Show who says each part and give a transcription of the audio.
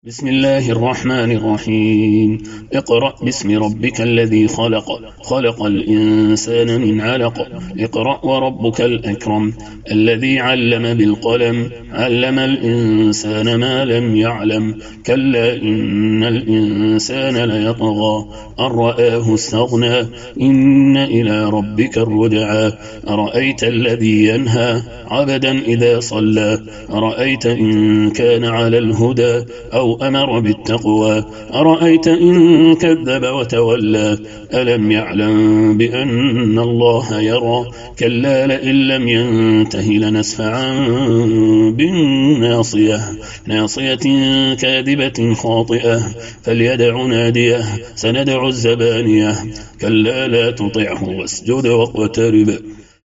Speaker 1: بسم الله الرحمن الرحيم. اقرأ باسم ربك الذي خلق، خلق الإنسان من علق. اقرأ وربك الأكرم الذي علم بالقلم، علم الإنسان ما لم يعلم. كلا إن الإنسان ليطغى أن رآه استغنى، إن إلى ربك الرجعى. أرأيت الذي ينهى عبدا إذا صلى، أرأيت إن كان على الهدى أو أمر بالتقوى، أرأيت إن كذب وتولى. ألم يعلم بأن الله يرى. كلا لئن لم ينته لنسفعا بالناصية، ناصية كاذبة خاطئة. فليدع ناديه سندع الزبانية. كلا لا تطعه واسجد واقترب.